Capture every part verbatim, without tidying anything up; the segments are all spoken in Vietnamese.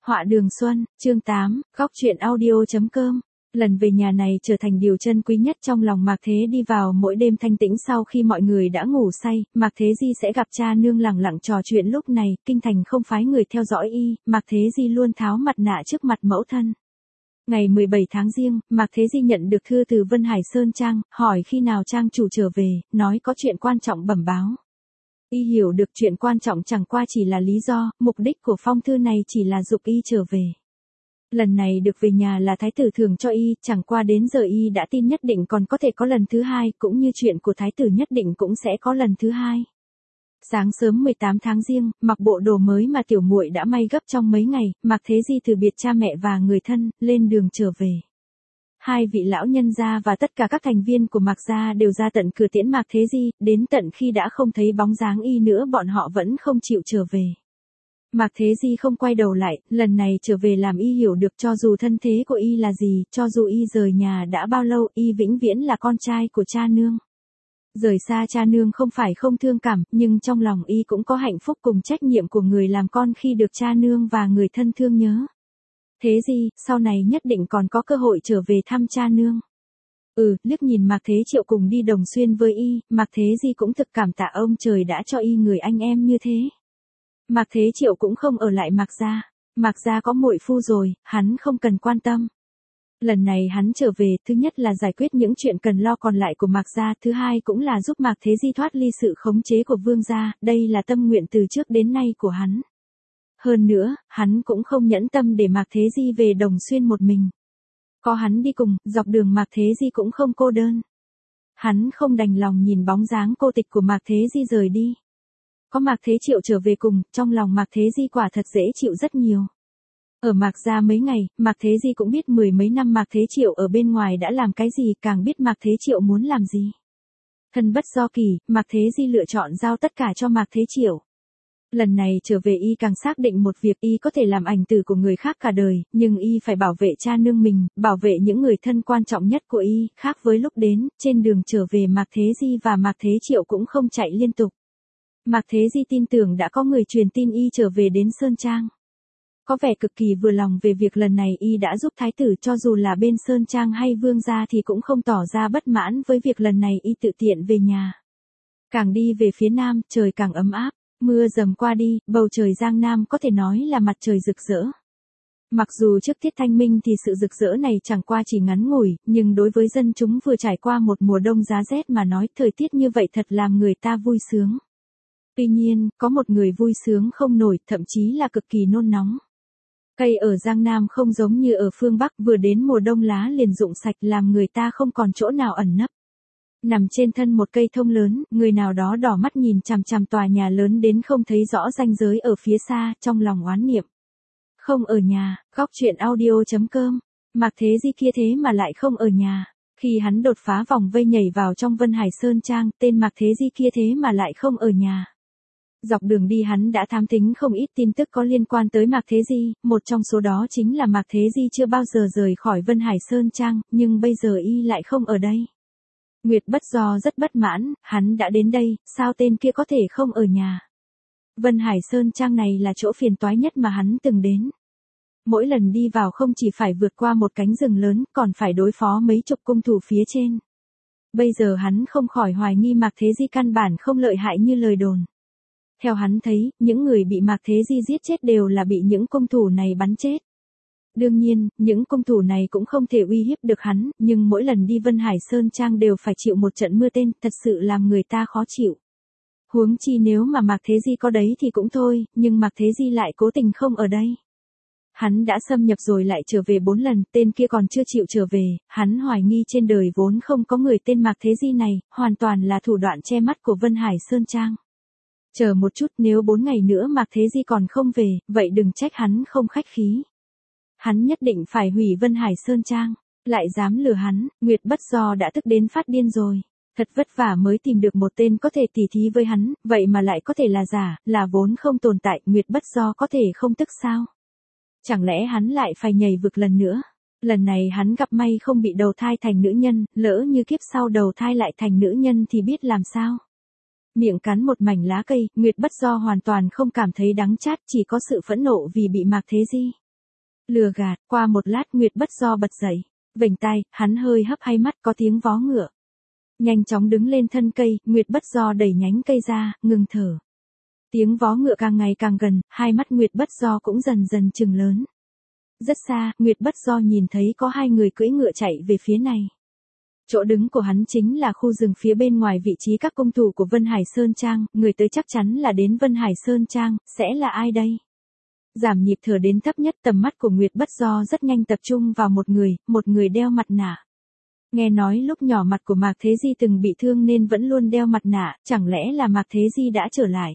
Họa Đường Xuân, chương tám, góc truyện audio.com. Lần về nhà này trở thành điều trân quý nhất trong lòng Mạc Thế Đi. Vào mỗi đêm thanh tĩnh sau khi mọi người đã ngủ say, Mạc Thế Di sẽ gặp cha nương lẳng lặng trò chuyện. Lúc này, kinh thành không phái người theo dõi y, Mạc Thế Di luôn tháo mặt nạ trước mặt mẫu thân. Ngày mười bảy tháng Giêng, Mạc Thế Di nhận được thư từ Vân Hải Sơn Trang, hỏi khi nào trang chủ trở về, nói có chuyện quan trọng bẩm báo. Y hiểu được chuyện quan trọng chẳng qua chỉ là lý do, mục đích của phong thư này chỉ là giục y trở về. Lần này được về nhà là thái tử thưởng cho y, chẳng qua đến giờ y đã tin nhất định còn có thể có lần thứ hai, cũng như chuyện của thái tử nhất định cũng sẽ có lần thứ hai. Sáng sớm mười tám tháng Giêng, mặc bộ đồ mới mà tiểu muội đã may gấp trong mấy ngày, Mạc Thế Di từ biệt cha mẹ và người thân, lên đường trở về. Hai vị lão nhân gia và tất cả các thành viên của Mạc gia đều ra tận cửa tiễn Mạc Thế Di, đến tận khi đã không thấy bóng dáng y nữa bọn họ vẫn không chịu trở về. Mạc Thế Di không quay đầu lại, lần này trở về làm y hiểu được cho dù thân thế của y là gì, cho dù y rời nhà đã bao lâu, y vĩnh viễn là con trai của cha nương. Rời xa cha nương không phải không thương cảm, nhưng trong lòng y cũng có hạnh phúc cùng trách nhiệm của người làm con khi được cha nương và người thân thương nhớ. Thế Di, sau này nhất định còn có cơ hội trở về thăm cha nương. Ừ, liếc nhìn Mạc Thế Triệu cùng đi Đồng Xuyên với y, Mạc Thế Di cũng thực cảm tạ ông trời đã cho y người anh em như thế. Mạc Thế Triệu cũng không ở lại Mạc gia. Mạc gia có muội phu rồi, hắn không cần quan tâm. Lần này hắn trở về, thứ nhất là giải quyết những chuyện cần lo còn lại của Mạc gia, thứ hai cũng là giúp Mạc Thế Di thoát ly sự khống chế của Vương gia, đây là tâm nguyện từ trước đến nay của hắn. Hơn nữa, hắn cũng không nhẫn tâm để Mạc Thế Di về Đồng Xuyên một mình. Có hắn đi cùng, dọc đường Mạc Thế Di cũng không cô đơn. Hắn không đành lòng nhìn bóng dáng cô tịch của Mạc Thế Di rời đi. Có Mạc Thế Triệu trở về cùng, trong lòng Mạc Thế Di quả thật dễ chịu rất nhiều. Ở Mạc gia mấy ngày, Mạc Thế Di cũng biết mười mấy năm Mạc Thế Triệu ở bên ngoài đã làm cái gì, càng biết Mạc Thế Triệu muốn làm gì. Thân bất do kỳ, Mạc Thế Di lựa chọn giao tất cả cho Mạc Thế Triệu. Lần này trở về y càng xác định một việc, y có thể làm ảnh tử của người khác cả đời, nhưng y phải bảo vệ cha nương mình, bảo vệ những người thân quan trọng nhất của y, khác với lúc đến, trên đường trở về Mạc Thế Di và Mạc Thế Triệu cũng không chạy liên tục. Mạc Thế Di tin tưởng đã có người truyền tin y trở về đến Sơn Trang. Có vẻ cực kỳ vừa lòng về việc lần này y đã giúp thái tử, cho dù là bên Sơn Trang hay Vương gia thì cũng không tỏ ra bất mãn với việc lần này y tự tiện về nhà. Càng đi về phía nam, trời càng ấm áp. Mưa dầm qua đi, bầu trời Giang Nam có thể nói là mặt trời rực rỡ. Mặc dù trước tiết thanh minh thì sự rực rỡ này chẳng qua chỉ ngắn ngủi, nhưng đối với dân chúng vừa trải qua một mùa đông giá rét mà nói, thời tiết như vậy thật làm người ta vui sướng. Tuy nhiên, có một người vui sướng không nổi, thậm chí là cực kỳ nôn nóng. Cây ở Giang Nam không giống như ở phương Bắc, vừa đến mùa đông lá liền rụng sạch làm người ta không còn chỗ nào ẩn nấp. Nằm trên thân một cây thông lớn, người nào đó đỏ mắt nhìn chằm chằm tòa nhà lớn đến không thấy rõ ranh giới ở phía xa, trong lòng oán niệm. Không ở nhà, góc truyện audio.com. Mạc Thế Di kia thế mà lại không ở nhà. Khi hắn đột phá vòng vây nhảy vào trong Vân Hải Sơn Trang, tên Mạc Thế Di kia thế mà lại không ở nhà. Dọc đường đi hắn đã thám tính không ít tin tức có liên quan tới Mạc Thế Di, một trong số đó chính là Mạc Thế Di chưa bao giờ rời khỏi Vân Hải Sơn Trang, nhưng bây giờ y lại không ở đây. Nguyệt Bất Do rất bất mãn, hắn đã đến đây, sao tên kia có thể không ở nhà. Vân Hải Sơn Trang này là chỗ phiền toái nhất mà hắn từng đến. Mỗi lần đi vào không chỉ phải vượt qua một cánh rừng lớn, còn phải đối phó mấy chục cung thủ phía trên. Bây giờ hắn không khỏi hoài nghi Mạc Thế Di căn bản không lợi hại như lời đồn. Theo hắn thấy, những người bị Mạc Thế Di giết chết đều là bị những cung thủ này bắn chết. Đương nhiên, những cung thủ này cũng không thể uy hiếp được hắn, nhưng mỗi lần đi Vân Hải Sơn Trang đều phải chịu một trận mưa tên, thật sự làm người ta khó chịu. Huống chi nếu mà Mạc Thế Di có đấy thì cũng thôi, nhưng Mạc Thế Di lại cố tình không ở đây. Hắn đã xâm nhập rồi lại trở về bốn lần, tên kia còn chưa chịu trở về, hắn hoài nghi trên đời vốn không có người tên Mạc Thế Di này, hoàn toàn là thủ đoạn che mắt của Vân Hải Sơn Trang. Chờ một chút, nếu bốn ngày nữa Mạc Thế Di còn không về, vậy đừng trách hắn không khách khí. Hắn nhất định phải hủy Vân Hải Sơn Trang, lại dám lừa hắn, Nguyệt Bất Do đã tức đến phát điên rồi. Thật vất vả mới tìm được một tên có thể tỉ thí với hắn, vậy mà lại có thể là giả, là vốn không tồn tại, Nguyệt Bất Do có thể không tức sao? Chẳng lẽ hắn lại phải nhảy vực lần nữa? Lần này hắn gặp may không bị đầu thai thành nữ nhân, lỡ như kiếp sau đầu thai lại thành nữ nhân thì biết làm sao? Miệng cắn một mảnh lá cây, Nguyệt Bất Do hoàn toàn không cảm thấy đắng chát, chỉ có sự phẫn nộ vì bị Mạc Thế Di Lừa gạt, qua một lát Nguyệt Bất Do bật dậy, vểnh tai, hắn hơi hấp hay mắt có tiếng vó ngựa. Nhanh chóng đứng lên thân cây, Nguyệt Bất Do đẩy nhánh cây ra, ngừng thở. Tiếng vó ngựa càng ngày càng gần, hai mắt Nguyệt Bất Do cũng dần dần trừng lớn. Rất xa, Nguyệt Bất Do nhìn thấy có hai người cưỡi ngựa chạy về phía này. Chỗ đứng của hắn chính là khu rừng phía bên ngoài vị trí các cung thủ của Vân Hải Sơn Trang, người tới chắc chắn là đến Vân Hải Sơn Trang, sẽ là ai đây? Giảm nhịp thở đến thấp nhất, tầm mắt của Nguyệt Bất Do rất nhanh tập trung vào một người, một người đeo mặt nạ. Nghe nói lúc nhỏ mặt của Mạc Thế Di từng bị thương nên vẫn luôn đeo mặt nạ, chẳng lẽ là Mạc Thế Di đã trở lại?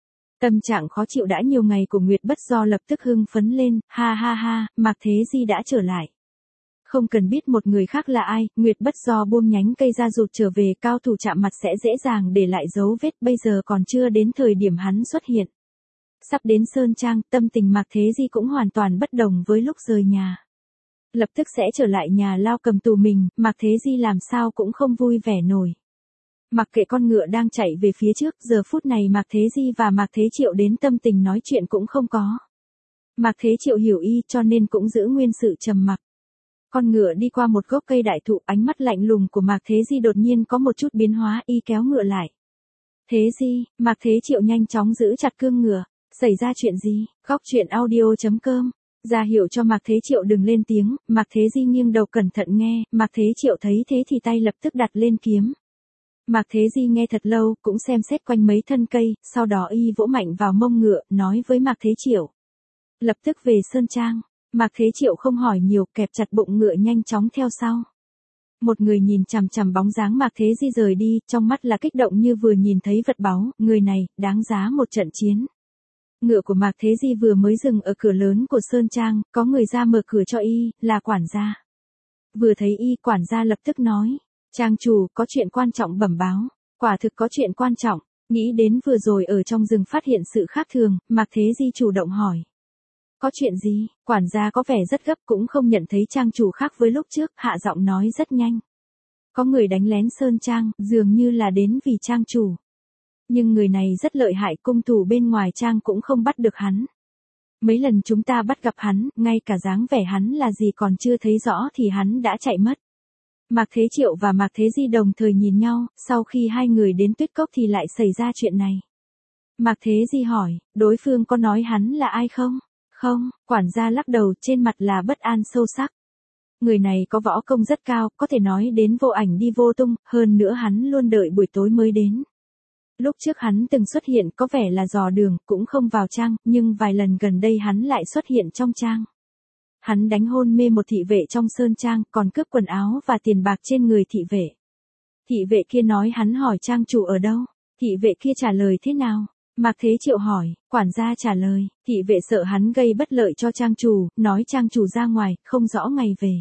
Tâm trạng khó chịu đã nhiều ngày của Nguyệt Bất Do lập tức hưng phấn lên, ha ha ha, Mạc Thế Di đã trở lại. Không cần biết một người khác là ai, Nguyệt Bất Do buông nhánh cây ra rụt trở về, cao thủ chạm mặt sẽ dễ dàng để lại dấu vết, bây giờ còn chưa đến thời điểm hắn xuất hiện. Sắp đến Sơn Trang, tâm tình Mạc Thế Di cũng hoàn toàn bất đồng với lúc rời nhà. Lập tức sẽ trở lại nhà lao cầm tù mình, Mạc Thế Di làm sao cũng không vui vẻ nổi. Mặc kệ con ngựa đang chạy về phía trước, giờ phút này Mạc Thế Di và Mạc Thế Triệu đến tâm tình nói chuyện cũng không có. Mạc Thế Triệu hiểu y cho nên cũng giữ nguyên sự trầm mặc. Con ngựa đi qua một gốc cây đại thụ, ánh mắt lạnh lùng của Mạc Thế Di đột nhiên có một chút biến hóa, y kéo ngựa lại. Thế Di, Mạc Thế Triệu nhanh chóng giữ chặt cương ngựa. Xảy ra chuyện gì? Góc truyện audio chấm com. Ra hiệu cho Mạc Thế Triệu đừng lên tiếng, Mạc Thế Di nghiêng đầu cẩn thận nghe, Mạc Thế Triệu thấy thế thì tay lập tức đặt lên kiếm. Mạc Thế Di nghe thật lâu, cũng xem xét quanh mấy thân cây, sau đó y vỗ mạnh vào mông ngựa, nói với Mạc Thế Triệu. Lập tức về Sơn Trang. Mạc Thế Triệu không hỏi nhiều, kẹp chặt bụng ngựa nhanh chóng theo sau. Một người nhìn chằm chằm bóng dáng Mạc Thế Di rời đi, trong mắt là kích động như vừa nhìn thấy vật báu, người này, đáng giá một trận chiến. Ngựa của Mạc Thế Di vừa mới dừng ở cửa lớn của Sơn Trang, có người ra mở cửa cho y, là quản gia. Vừa thấy y, quản gia lập tức nói, trang chủ, có chuyện quan trọng bẩm báo. Quả thực có chuyện quan trọng, nghĩ đến vừa rồi ở trong rừng phát hiện sự khác thường, Mạc Thế Di chủ động hỏi. Có chuyện gì? Quản gia có vẻ rất gấp, cũng không nhận thấy trang chủ khác với lúc trước, hạ giọng nói rất nhanh. Có người đánh lén Sơn Trang, dường như là đến vì trang chủ. Nhưng người này rất lợi hại, cung thủ bên ngoài trang cũng không bắt được hắn. Mấy lần chúng ta bắt gặp hắn, ngay cả dáng vẻ hắn là gì còn chưa thấy rõ thì hắn đã chạy mất. Mạc Thế Triệu và Mạc Thế Di đồng thời nhìn nhau, sau khi hai người đến Tuyết Cốc thì lại xảy ra chuyện này. Mạc Thế Di hỏi, đối phương có nói hắn là ai không? Không, quản gia lắc đầu, trên mặt là bất an sâu sắc. Người này có võ công rất cao, có thể nói đến vô ảnh đi vô tung, hơn nữa hắn luôn đợi buổi tối mới đến. Lúc trước hắn từng xuất hiện có vẻ là dò đường, cũng không vào trang, nhưng vài lần gần đây hắn lại xuất hiện trong trang. Hắn đánh hôn mê một thị vệ trong Sơn Trang, còn cướp quần áo và tiền bạc trên người thị vệ. Thị vệ kia nói hắn hỏi trang chủ ở đâu, thị vệ kia trả lời thế nào? Mạc Thế Triệu hỏi, quản gia trả lời, thị vệ sợ hắn gây bất lợi cho trang chủ, nói trang chủ ra ngoài, không rõ ngày về.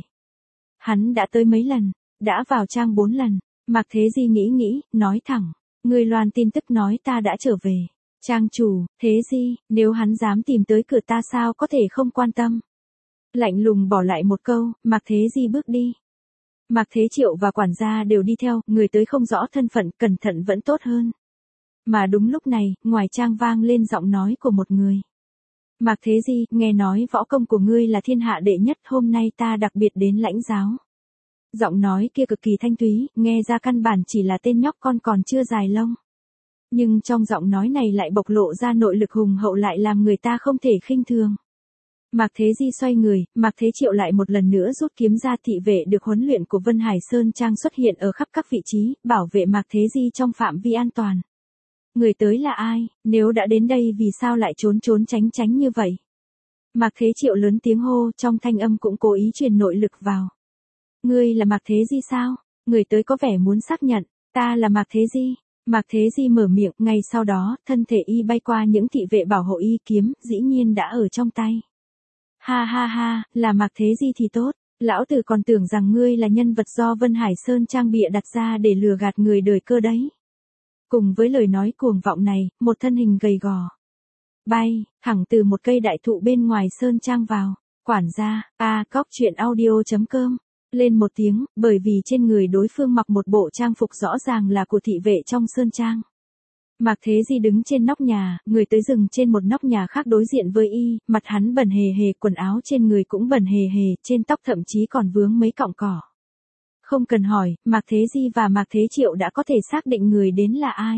Hắn đã tới mấy lần, đã vào trang bốn lần. Mạc Thế Di nghĩ nghĩ, nói thẳng. Người loan tin tức nói ta đã trở về. Trang chủ, Thế Di, nếu hắn dám tìm tới cửa ta sao có thể không quan tâm. Lạnh lùng bỏ lại một câu, Mạc Thế Di bước đi. Mạc Thế Triệu và quản gia đều đi theo, người tới không rõ thân phận, cẩn thận vẫn tốt hơn. Mà đúng lúc này, ngoài trang vang lên giọng nói của một người. Mạc Thế Di, nghe nói võ công của ngươi là thiên hạ đệ nhất, hôm nay ta đặc biệt đến lãnh giáo. Giọng nói kia cực kỳ thanh thúy, nghe ra căn bản chỉ là tên nhóc con còn chưa dài lông. Nhưng trong giọng nói này lại bộc lộ ra nội lực hùng hậu, lại làm người ta không thể khinh thường. Mạc Thế Di xoay người, Mạc Thế Triệu lại một lần nữa rút kiếm ra, thị vệ được huấn luyện của Vân Hải Sơn Trang xuất hiện ở khắp các vị trí, bảo vệ Mạc Thế Di trong phạm vi an toàn. Người tới là ai, nếu đã đến đây vì sao lại trốn trốn tránh tránh như vậy? Mạc Thế Triệu lớn tiếng hô, trong thanh âm cũng cố ý truyền nội lực vào. Ngươi là Mạc Thế Di sao? Người tới có vẻ muốn xác nhận, ta là Mạc Thế Di. Mạc Thế Di mở miệng, ngay sau đó, thân thể y bay qua những thị vệ bảo hộ y, kiếm, dĩ nhiên đã ở trong tay. Ha ha ha, là Mạc Thế Di thì tốt, lão tử còn tưởng rằng ngươi là nhân vật do Vân Hải Sơn Trang bịa đặt ra để lừa gạt người đời cơ đấy. Cùng với lời nói cuồng vọng này, một thân hình gầy gò bay, thẳng từ một cây đại thụ bên ngoài Sơn Trang vào. Quản gia, a cóc truyện audio chấm com, lên một tiếng, bởi vì trên người đối phương mặc một bộ trang phục rõ ràng là của thị vệ trong Sơn Trang. Mạc Thế Di đứng trên nóc nhà, người tới dừng trên một nóc nhà khác đối diện với y, mặt hắn bẩn hề hề, quần áo trên người cũng bẩn hề hề, trên tóc thậm chí còn vướng mấy cọng cỏ. Không cần hỏi, Mạc Thế Di và Mạc Thế Triệu đã có thể xác định người đến là ai.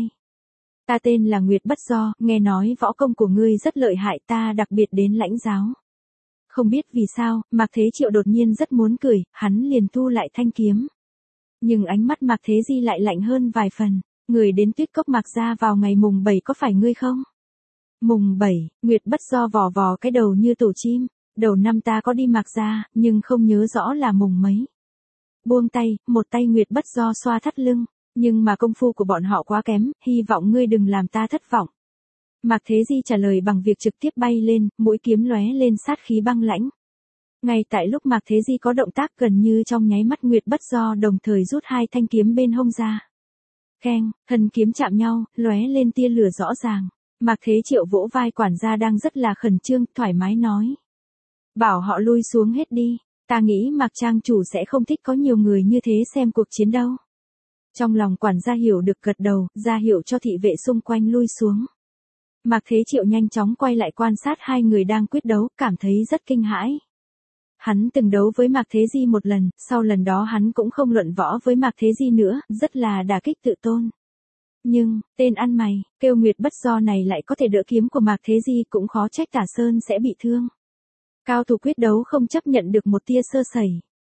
Ta tên là Nguyệt Bất Do, nghe nói võ công của ngươi rất lợi hại, ta đặc biệt đến lãnh giáo. Không biết vì sao, Mạc Thế Triệu đột nhiên rất muốn cười, hắn liền thu lại thanh kiếm. Nhưng ánh mắt Mạc Thế Di lại lạnh hơn vài phần. Người đến Tuyết Cốc Mạc gia vào ngày mùng bảy có phải ngươi không? Mùng bảy, Nguyệt Bất Do vò vò cái đầu như tổ chim. Đầu năm ta có đi Mạc gia, nhưng không nhớ rõ là mùng mấy. Buông tay, một tay Nguyệt Bất Do xoa thắt lưng. Nhưng mà công phu của bọn họ quá kém, hy vọng ngươi đừng làm ta thất vọng. Mạc Thế Di trả lời bằng việc trực tiếp bay lên, mũi kiếm lóe lên sát khí băng lãnh. Ngay tại lúc Mạc Thế Di có động tác gần như trong nháy mắt Nguyệt Bất Do đồng thời rút hai thanh kiếm bên hông ra. Keng, thân kiếm chạm nhau, lóe lên tia lửa rõ ràng. Mạc Thế Triệu vỗ vai quản gia đang rất là khẩn trương, thoải mái nói. Bảo họ lui xuống hết đi, ta nghĩ Mạc trang chủ sẽ không thích có nhiều người như thế xem cuộc chiến đâu. Trong lòng quản gia hiểu được gật đầu, ra hiệu cho thị vệ xung quanh lui xuống. Mạc Thế Triệu nhanh chóng quay lại quan sát hai người đang quyết đấu, cảm thấy rất kinh hãi. Hắn từng đấu với Mạc Thế Di một lần, sau lần đó hắn cũng không luận võ với Mạc Thế Di nữa, rất là đả kích tự tôn. Nhưng, tên ăn mày, kêu Nguyệt Bất Do này lại có thể đỡ kiếm của Mạc Thế Di, cũng khó trách Tả Sơn sẽ bị thương. Cao thủ quyết đấu không chấp nhận được một tia sơ sẩy.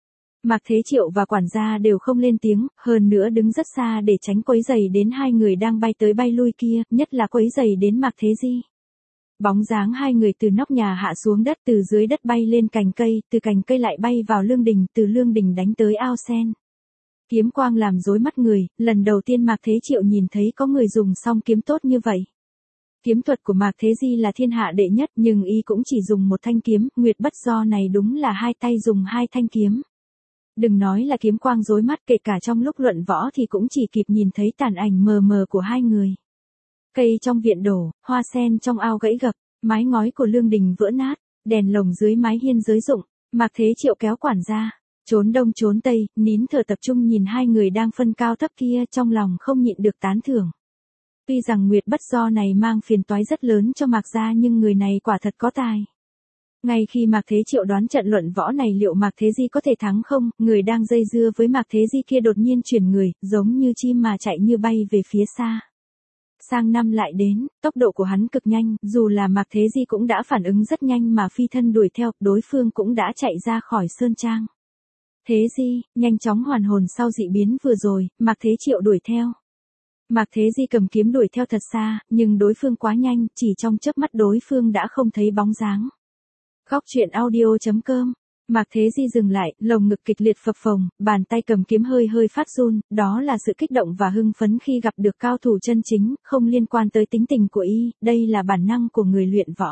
Mạc Thế Triệu và quản gia đều không lên tiếng, hơn nữa đứng rất xa để tránh quấy rầy đến hai người đang bay tới bay lui kia, nhất là quấy rầy đến Mạc Thế Di. Bóng dáng hai người từ nóc nhà hạ xuống đất, từ dưới đất bay lên cành cây, từ cành cây lại bay vào lương đình, từ lương đình đánh tới ao sen. Kiếm quang làm rối mắt người, lần đầu tiên Mạc Thế Triệu nhìn thấy có người dùng song kiếm tốt như vậy. Kiếm thuật của Mạc Thế Di là thiên hạ đệ nhất, nhưng y cũng chỉ dùng một thanh kiếm, Nguyệt Bất Do này đúng là hai tay dùng hai thanh kiếm. Đừng nói là kiếm quang rối mắt, kể cả trong lúc luận võ thì cũng chỉ kịp nhìn thấy tàn ảnh mờ mờ của hai người. Cây trong viện đổ, hoa sen trong ao gãy gập, mái ngói của lương đình vỡ nát, đèn lồng dưới mái hiên rơi rụng. Mạc Thế Triệu kéo quản gia, trốn đông trốn tây, nín thở tập trung nhìn hai người đang phân cao thấp kia, trong lòng không nhịn được tán thưởng. Tuy rằng Nguyệt Bất Do này mang phiền toái rất lớn cho Mạc gia, nhưng người này quả thật có tài. Ngay khi Mạc Thế Triệu đoán trận luận võ này liệu Mạc Thế Di có thể thắng không, người đang dây dưa với Mạc Thế Di kia đột nhiên chuyển người, giống như chim mà chạy như bay về phía xa. Sang năm lại đến, tốc độ của hắn cực nhanh, dù là Mạc Thế Di cũng đã phản ứng rất nhanh mà phi thân đuổi theo, đối phương cũng đã chạy ra khỏi sơn trang. Thế Di, nhanh chóng hoàn hồn sau dị biến vừa rồi, Mạc Thế Triệu đuổi theo. Mạc Thế Di cầm kiếm đuổi theo thật xa, nhưng đối phương quá nhanh, chỉ trong chớp mắt đối phương đã không thấy bóng dáng. Góc truyện audio chấm com. Mạc Thế Di dừng lại, lồng ngực kịch liệt phập phồng, bàn tay cầm kiếm hơi hơi phát run, đó là sự kích động và hưng phấn khi gặp được cao thủ chân chính, không liên quan tới tính tình của y, đây là bản năng của người luyện võ.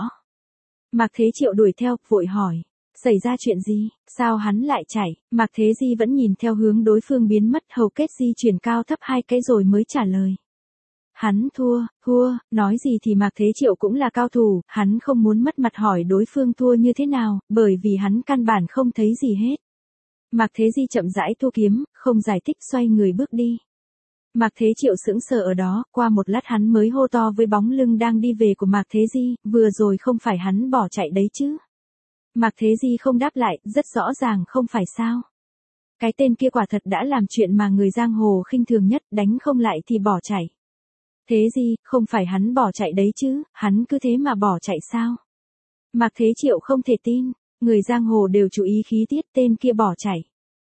Mạc Thế Triệu đuổi theo, vội hỏi, xảy ra chuyện gì, sao hắn lại chạy? Mạc Thế Di vẫn nhìn theo hướng đối phương biến mất, hầu kết di chuyển cao thấp hai cái rồi mới trả lời. Hắn thua, thua, nói gì thì Mạc Thế Triệu cũng là cao thủ, hắn không muốn mất mặt hỏi đối phương thua như thế nào, bởi vì hắn căn bản không thấy gì hết. Mạc Thế Di chậm rãi thu kiếm, không giải thích, xoay người bước đi. Mạc Thế Triệu sững sờ ở đó, qua một lát hắn mới hô to với bóng lưng đang đi về của Mạc Thế Di, vừa rồi không phải hắn bỏ chạy đấy chứ. Mạc Thế Di không đáp lại, rất rõ ràng không phải sao. Cái tên kia quả thật đã làm chuyện mà người giang hồ khinh thường nhất, đánh không lại thì bỏ chạy. Thế Di, không phải hắn bỏ chạy đấy chứ, hắn cứ thế mà bỏ chạy sao? Mạc Thế Triệu không thể tin, người giang hồ đều chú ý khí tiết, tên kia bỏ chạy.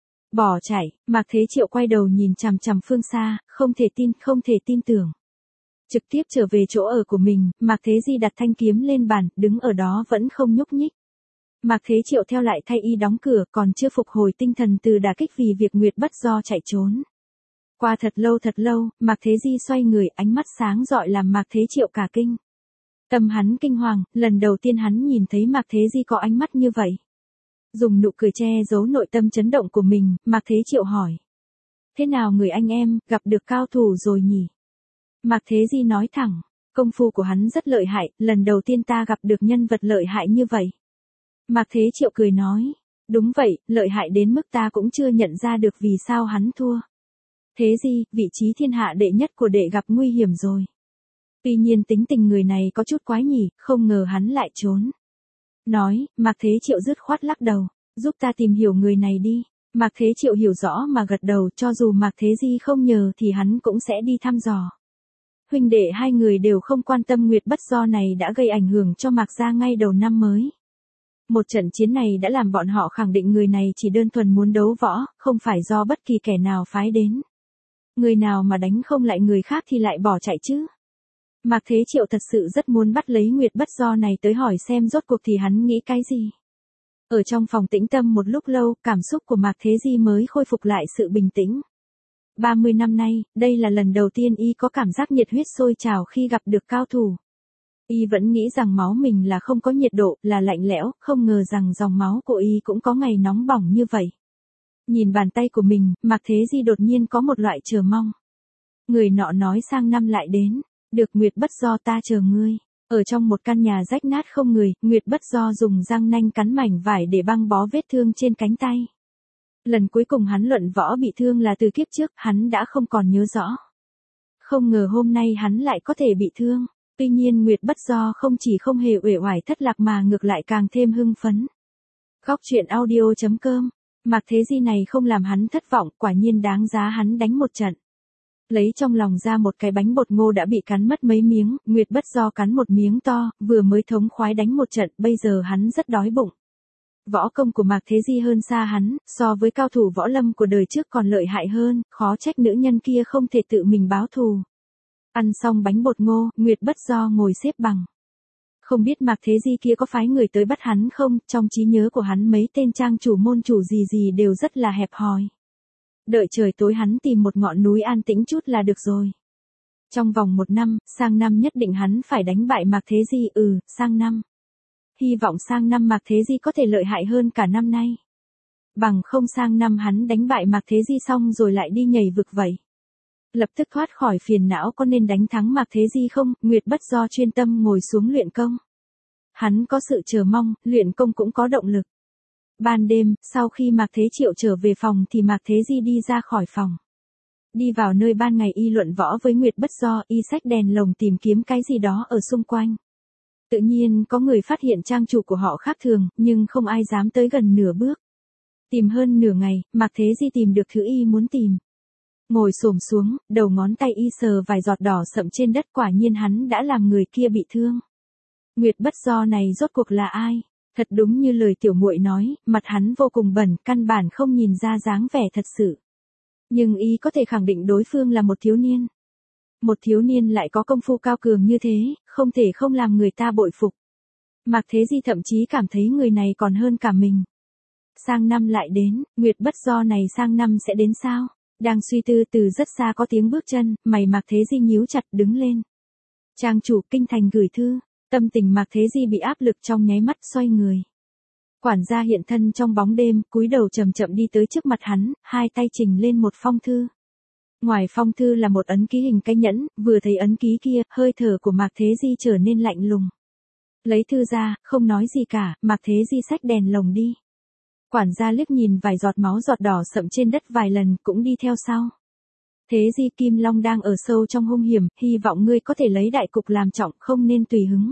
Bỏ chạy, Mạc Thế Triệu quay đầu nhìn chằm chằm phương xa, không thể tin, không thể tin tưởng. Trực tiếp trở về chỗ ở của mình, Mạc Thế Di đặt thanh kiếm lên bàn, đứng ở đó vẫn không nhúc nhích. Mạc Thế Triệu theo lại thay y đóng cửa, còn chưa phục hồi tinh thần từ đả kích vì việc Nguyệt Bất Do chạy trốn. Qua thật lâu thật lâu, Mạc Thế Di xoay người, ánh mắt sáng rọi làm Mạc Thế Triệu cả kinh. Tâm hắn kinh hoàng, lần đầu tiên hắn nhìn thấy Mạc Thế Di có ánh mắt như vậy. Dùng nụ cười che giấu nội tâm chấn động của mình, Mạc Thế Triệu hỏi. Thế nào người anh em, gặp được cao thủ rồi nhỉ? Mạc Thế Di nói thẳng, công phu của hắn rất lợi hại, lần đầu tiên ta gặp được nhân vật lợi hại như vậy. Mạc Thế Triệu cười nói, đúng vậy, lợi hại đến mức ta cũng chưa nhận ra được vì sao hắn thua. Thế Di, vị trí thiên hạ đệ nhất của đệ gặp nguy hiểm rồi. Tuy nhiên tính tình người này có chút quái nhỉ, không ngờ hắn lại trốn. Nói, Mạc Thế Triệu dứt khoát lắc đầu, giúp ta tìm hiểu người này đi. Mạc Thế Triệu hiểu rõ mà gật đầu, cho dù Mạc Thế Di không nhờ thì hắn cũng sẽ đi thăm dò. Huynh đệ hai người đều không quan tâm Nguyệt Bất Do này đã gây ảnh hưởng cho Mạc gia ngay đầu năm mới. Một trận chiến này đã làm bọn họ khẳng định người này chỉ đơn thuần muốn đấu võ, không phải do bất kỳ kẻ nào phái đến. Người nào mà đánh không lại người khác thì lại bỏ chạy chứ. Mạc Thế Triệu thật sự rất muốn bắt lấy Nguyệt Bất Do này tới hỏi xem rốt cuộc thì hắn nghĩ cái gì. Ở trong phòng tĩnh tâm một lúc lâu, cảm xúc của Mạc Thế Di mới khôi phục lại sự bình tĩnh. ba mươi năm nay, đây là lần đầu tiên y có cảm giác nhiệt huyết sôi trào khi gặp được cao thủ. Y vẫn nghĩ rằng máu mình là không có nhiệt độ, là lạnh lẽo, không ngờ rằng dòng máu của y cũng có ngày nóng bỏng như vậy. Nhìn bàn tay của mình, Mạc Thế Di đột nhiên có một loại chờ mong. Người nọ nói sang năm lại đến, được Nguyệt Bất Do ta chờ ngươi. Ở trong một căn nhà rách nát không người, Nguyệt Bất Do dùng răng nanh cắn mảnh vải để băng bó vết thương trên cánh tay. Lần cuối cùng hắn luận võ bị thương là từ kiếp trước, hắn đã không còn nhớ rõ. Không ngờ hôm nay hắn lại có thể bị thương. Tuy nhiên Nguyệt Bất Do không chỉ không hề uể oải thất lạc mà ngược lại càng thêm hưng phấn. Góc truyện audio chấm com. Mạc Thế Di này không làm hắn thất vọng, quả nhiên đáng giá hắn đánh một trận. Lấy trong lòng ra một cái bánh bột ngô đã bị cắn mất mấy miếng, Nguyệt Bất Do cắn một miếng to, vừa mới thống khoái đánh một trận, bây giờ hắn rất đói bụng. Võ công của Mạc Thế Di hơn xa hắn, so với cao thủ võ lâm của đời trước còn lợi hại hơn, khó trách nữ nhân kia không thể tự mình báo thù. Ăn xong bánh bột ngô, Nguyệt Bất Do ngồi xếp bằng. Không biết Mạc Thế Di kia có phái người tới bắt hắn không, trong trí nhớ của hắn mấy tên trang chủ môn chủ gì gì đều rất là hẹp hòi. Đợi trời tối hắn tìm một ngọn núi an tĩnh chút là được rồi. Trong vòng một năm, sang năm nhất định hắn phải đánh bại Mạc Thế Di, ừ, sang năm. Hy vọng sang năm Mạc Thế Di có thể lợi hại hơn cả năm nay. Bằng không sang năm hắn đánh bại Mạc Thế Di xong rồi lại đi nhảy vực vậy. Lập tức thoát khỏi phiền não có nên đánh thắng Mạc Thế Di không, Nguyệt Bất Do chuyên tâm ngồi xuống luyện công. Hắn có sự chờ mong, luyện công cũng có động lực. Ban đêm, sau khi Mạc Thế Triệu trở về phòng thì Mạc Thế Di đi ra khỏi phòng. Đi vào nơi ban ngày y luận võ với Nguyệt Bất Do, y xách đèn lồng tìm kiếm cái gì đó ở xung quanh. Tự nhiên có người phát hiện trang chủ của họ khác thường, nhưng không ai dám tới gần nửa bước. Tìm hơn nửa ngày, Mạc Thế Di tìm được thứ y muốn tìm. Ngồi xổm xuống, đầu ngón tay y sờ vài giọt đỏ sậm trên đất, quả nhiên hắn đã làm người kia bị thương. Nguyệt Bất Do này rốt cuộc là ai? Thật đúng như lời tiểu muội nói, mặt hắn vô cùng bẩn, căn bản không nhìn ra dáng vẻ thật sự. Nhưng y có thể khẳng định đối phương là một thiếu niên. Một thiếu niên lại có công phu cao cường như thế, không thể không làm người ta bội phục. Mạc Thế Di thậm chí cảm thấy người này còn hơn cả mình. Sang năm lại đến, Nguyệt Bất Do này sang năm sẽ đến sao? Đang suy tư từ rất xa có tiếng bước chân, mày Mạc Thế Di nhíu chặt đứng lên. Trang chủ kinh thành gửi thư, tâm tình Mạc Thế Di bị áp lực trong nháy mắt xoay người. Quản gia hiện thân trong bóng đêm, cúi đầu chậm chậm đi tới trước mặt hắn, hai tay trình lên một phong thư. Ngoài phong thư là một ấn ký hình cái nhẫn, vừa thấy ấn ký kia, hơi thở của Mạc Thế Di trở nên lạnh lùng. Lấy thư ra, không nói gì cả, Mạc Thế Di xách đèn lồng đi. Quản gia liếc nhìn vài giọt máu giọt đỏ sậm trên đất vài lần, cũng đi theo sau. Thế Di, Kim Long đang ở sâu trong hung hiểm, hy vọng ngươi có thể lấy đại cục làm trọng, không nên tùy hứng.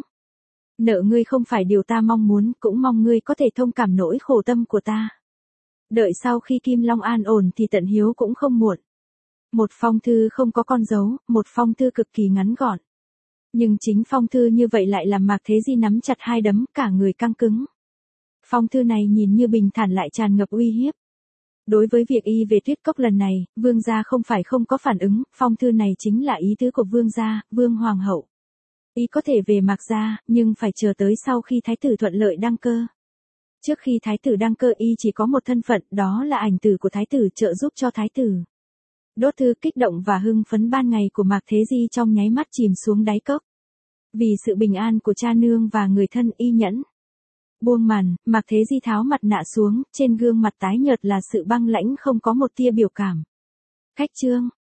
Nợ ngươi không phải điều ta mong muốn, cũng mong ngươi có thể thông cảm nỗi khổ tâm của ta. Đợi sau khi Kim Long an ổn thì tận hiếu cũng không muộn. Một phong thư không có con dấu, một phong thư cực kỳ ngắn gọn. Nhưng chính phong thư như vậy lại làm Mạc Thế Di nắm chặt hai đấm, cả người căng cứng. Phong thư này nhìn như bình thản lại tràn ngập uy hiếp. Đối với việc y về Tuyết Cốc lần này, vương gia không phải không có phản ứng, phong thư này chính là ý tứ của vương gia, vương hoàng hậu. Y có thể về Mạc gia, nhưng phải chờ tới sau khi thái tử thuận lợi đăng cơ. Trước khi thái tử đăng cơ y chỉ có một thân phận, đó là ảnh tử của thái tử trợ giúp cho thái tử. Đốt thư kích động và hưng phấn ban ngày của Mạc Thế Di trong nháy mắt chìm xuống đáy cốc. Vì sự bình an của cha nương và người thân y nhẫn. Buông màn, Mạc Thế Di tháo mặt nạ xuống, trên gương mặt tái nhợt là sự băng lãnh không có một tia biểu cảm. Khách trương,